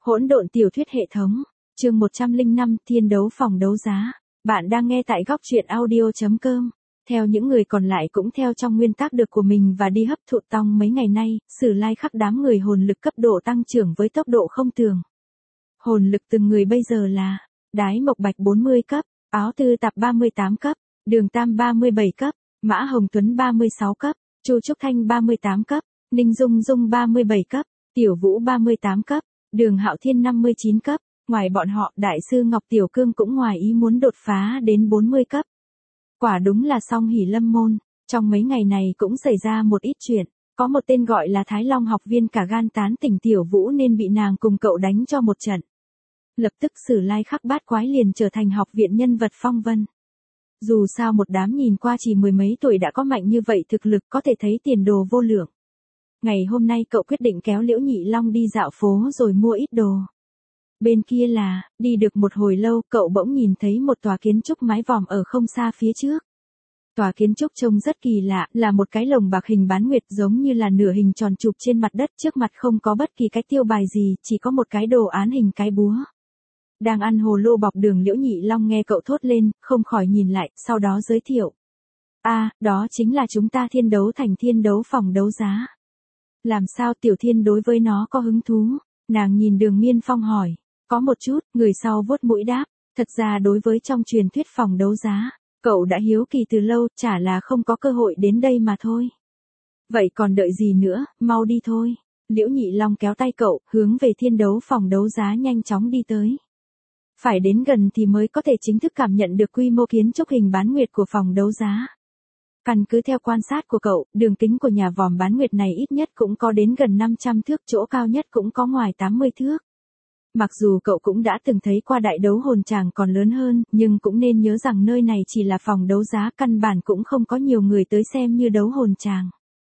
Hỗn độn tiểu thuyết hệ thống, chương 105, thiên đấu phòng đấu giá. Bạn đang nghe tại góc truyện audio.com. Theo những người còn lại cũng theo trong nguyên tắc được của mình và đi hấp thụ tong mấy ngày nay, Sử Lai khắc đám người hồn lực cấp độ tăng trưởng với tốc độ không tưởng. Hồn lực từng người bây giờ là Đái Mộc Bạch 40 cấp, Áo Tư Tạp 38 cấp, Đường Tam 37 cấp, Mã Hồng Tuấn 36 cấp, Chu Trúc Thanh 38 cấp, Ninh Dung Dung 37 cấp, Tiểu Vũ 38 cấp, Đường Hạo Thiên 59 cấp, ngoài bọn họ Đại sư Ngọc Tiểu Cương cũng ngoài ý muốn đột phá đến 40 cấp. Quả đúng là song hỷ lâm môn, trong mấy ngày này cũng xảy ra một ít chuyện, có một tên gọi là Thái Long học viên cả gan tán tỉnh Tiểu Vũ nên bị nàng cùng cậu đánh cho một trận. Lập tức Sử Lai khắc bát quái liền trở thành học viện nhân vật phong vân. Dù sao một đám nhìn qua chỉ mười mấy tuổi đã có mạnh như vậy thực lực có thể thấy tiền đồ vô lượng. Ngày hôm nay cậu quyết định kéo Liễu Nhị Long đi dạo phố rồi mua ít đồ. Bên kia là, đi được một hồi lâu cậu bỗng nhìn thấy một tòa kiến trúc mái vòm ở không xa phía trước. Tòa kiến trúc trông rất kỳ lạ, là một cái lồng bạc hình bán nguyệt giống như là nửa hình tròn chụp trên mặt đất, trước mặt không có bất kỳ cái tiêu bài gì, chỉ có một cái đồ án hình cái búa. Đang ăn hồ lô bọc đường Liễu Nhị Long nghe cậu thốt lên, không khỏi nhìn lại, sau đó giới thiệu. Đó chính là chúng ta thiên đấu thành thiên đấu phòng đấu giá. Làm sao Tiểu Thiên đối với nó có hứng thú? Nàng nhìn Đường Miên Phong hỏi. Có một chút, người sau vuốt mũi đáp. Thật ra đối với trong truyền thuyết phòng đấu giá, cậu đã hiếu kỳ từ lâu, chả là không có cơ hội đến đây mà thôi. Vậy còn đợi gì nữa, mau đi thôi. Liễu Nhị Long kéo tay cậu, hướng về thiên đấu phòng đấu giá nhanh chóng đi tới. Phải đến gần thì mới có thể chính thức cảm nhận được quy mô kiến trúc hình bán nguyệt của phòng đấu giá. Căn cứ theo quan sát của cậu, đường kính của nhà vòm bán nguyệt này ít nhất cũng có đến gần 500 thước, chỗ cao nhất cũng có ngoài 80 thước. Mặc dù cậu cũng đã từng thấy qua đại đấu hồn tràng còn lớn hơn, nhưng cũng nên nhớ rằng nơi này chỉ là phòng đấu giá, căn bản cũng không có nhiều người tới xem như đấu hồn tràng.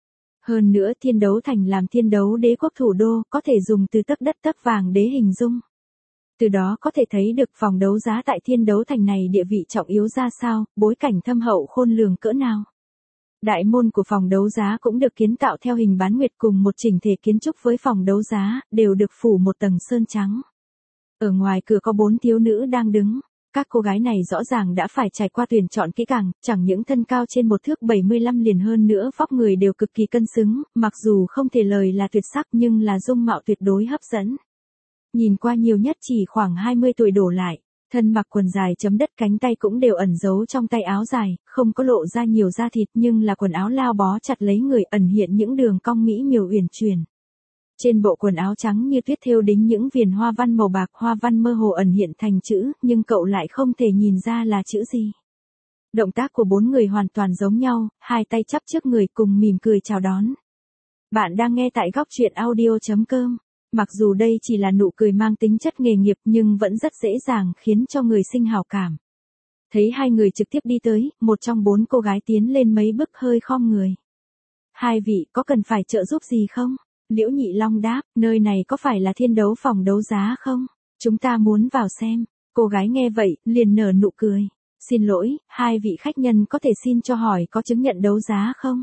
Hơn nữa thiên đấu thành làm thiên đấu đế quốc thủ đô, có thể dùng từ tấc đất tấc vàng đế hình dung. Từ đó có thể thấy được phòng đấu giá tại thiên đấu thành này địa vị trọng yếu ra sao, bối cảnh thâm hậu khôn lường cỡ nào. Đại môn của phòng đấu giá cũng được kiến tạo theo hình bán nguyệt, cùng một chỉnh thể kiến trúc với phòng đấu giá, đều được phủ một tầng sơn trắng. Ở ngoài cửa có 4 thiếu nữ đang đứng. Các cô gái này rõ ràng đã phải trải qua tuyển chọn kỹ càng, chẳng những thân cao trên 1 thước 75 liền, hơn nữa vóc người đều cực kỳ cân xứng, mặc dù không thể lời là tuyệt sắc nhưng là dung mạo tuyệt đối hấp dẫn. Nhìn qua nhiều nhất chỉ khoảng 20 tuổi đổ lại, thân mặc quần dài chấm đất, cánh tay cũng đều ẩn giấu trong tay áo dài, không có lộ ra nhiều da thịt nhưng là quần áo lao bó chặt lấy người, ẩn hiện những đường cong mỹ miều uyển chuyển. Trên bộ quần áo trắng như tuyết thêu đính những viền hoa văn màu bạc, hoa văn mơ hồ ẩn hiện thành chữ, nhưng cậu lại không thể nhìn ra là chữ gì. Động tác của 4 người hoàn toàn giống nhau, hai tay chắp trước người cùng mỉm cười chào đón. Bạn đang nghe tại góc truyện audio.com. Mặc dù đây chỉ là nụ cười mang tính chất nghề nghiệp nhưng vẫn rất dễ dàng khiến cho người sinh hảo cảm. Thấy hai người trực tiếp đi tới, một trong 4 cô gái tiến lên mấy bước hơi khom người. Hai vị có cần phải trợ giúp gì không? Liễu Nhị Long đáp, nơi này có phải là thiên đấu phòng đấu giá không? Chúng ta muốn vào xem. Cô gái nghe vậy, liền nở nụ cười. Xin lỗi, hai vị khách nhân có thể xin cho hỏi có chứng nhận đấu giá không?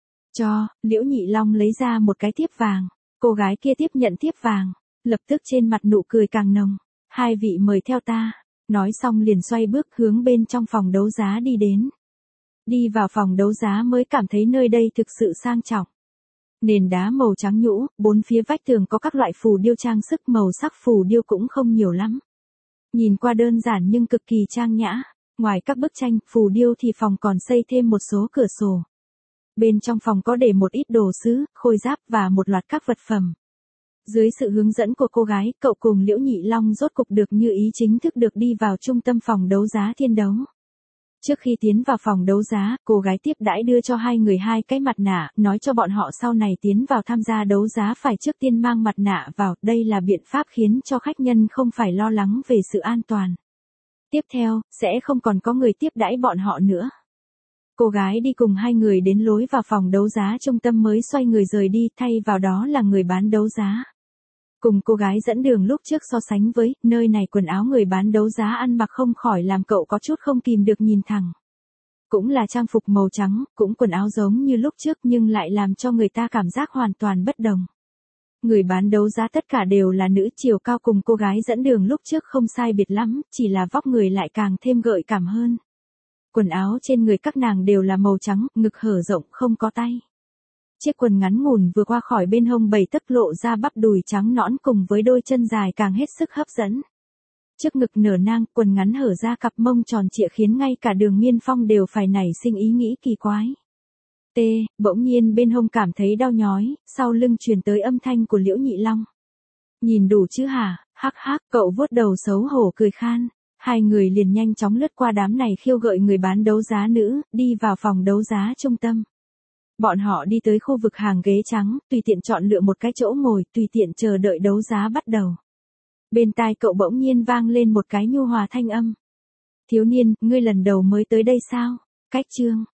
Cho, Liễu Nhị Long lấy ra một cái thiếp vàng. Cô gái kia tiếp nhận thiếp vàng, lập tức trên mặt nụ cười càng nồng. Hai vị mời theo ta. Nói xong liền xoay bước hướng bên trong phòng đấu giá đi đến. Đi vào phòng đấu giá mới cảm thấy nơi đây thực sự sang trọng. Nền đá màu trắng nhũ, 4 phía vách tường có các loại phù điêu trang sức, màu sắc phù điêu cũng không nhiều lắm. Nhìn qua đơn giản nhưng cực kỳ trang nhã. Ngoài các bức tranh, phù điêu thì phòng còn xây thêm một số cửa sổ. Bên trong phòng có để một ít đồ sứ, khôi giáp và một loạt các vật phẩm. Dưới sự hướng dẫn của cô gái, cậu cùng Liễu Nhị Long rốt cục được như ý, chính thức được đi vào trung tâm phòng đấu giá thiên đấu. Trước khi tiến vào phòng đấu giá, cô gái tiếp đãi đưa cho hai người 2 cái mặt nạ, nói cho bọn họ sau này tiến vào tham gia đấu giá phải trước tiên mang mặt nạ vào, đây là biện pháp khiến cho khách nhân không phải lo lắng về sự an toàn. Tiếp theo, sẽ không còn có người tiếp đãi bọn họ nữa. Cô gái đi cùng hai người đến lối vào phòng đấu giá trung tâm mới xoay người rời đi, thay vào đó là người bán đấu giá. Cùng cô gái dẫn đường lúc trước so sánh với, nơi này quần áo người bán đấu giá ăn mặc không khỏi làm cậu có chút không kìm được nhìn thẳng. Cũng là trang phục màu trắng, cũng quần áo giống như lúc trước nhưng lại làm cho người ta cảm giác hoàn toàn bất đồng. Người bán đấu giá tất cả đều là nữ, chiều cao cùng cô gái dẫn đường lúc trước không sai biệt lắm, chỉ là vóc người lại càng thêm gợi cảm hơn. Quần áo trên người các nàng đều là màu trắng, ngực hở rộng không có tay. Chiếc quần ngắn ngủn vừa qua khỏi bên hông 7 tấc lộ ra bắp đùi trắng nõn cùng với đôi chân dài càng hết sức hấp dẫn. Trước ngực nở nang, quần ngắn hở ra cặp mông tròn trịa khiến ngay cả Đường Miên Phong đều phải nảy sinh ý nghĩ kỳ quái. Bỗng nhiên bên hông cảm thấy đau nhói, sau lưng truyền tới âm thanh của Liễu Nhị Long. Nhìn đủ chứ hả, hắc hắc, cậu vuốt đầu xấu hổ cười khan. Hai người liền nhanh chóng lướt qua đám này khiêu gợi người bán đấu giá nữ, đi vào phòng đấu giá trung tâm. Bọn họ đi tới khu vực hàng ghế trắng, tùy tiện chọn lựa một cái chỗ ngồi, tùy tiện chờ đợi đấu giá bắt đầu. Bên tai cậu bỗng nhiên vang lên một cái nhu hòa thanh âm. Thiếu niên, ngươi lần đầu mới tới đây sao? Cách chương.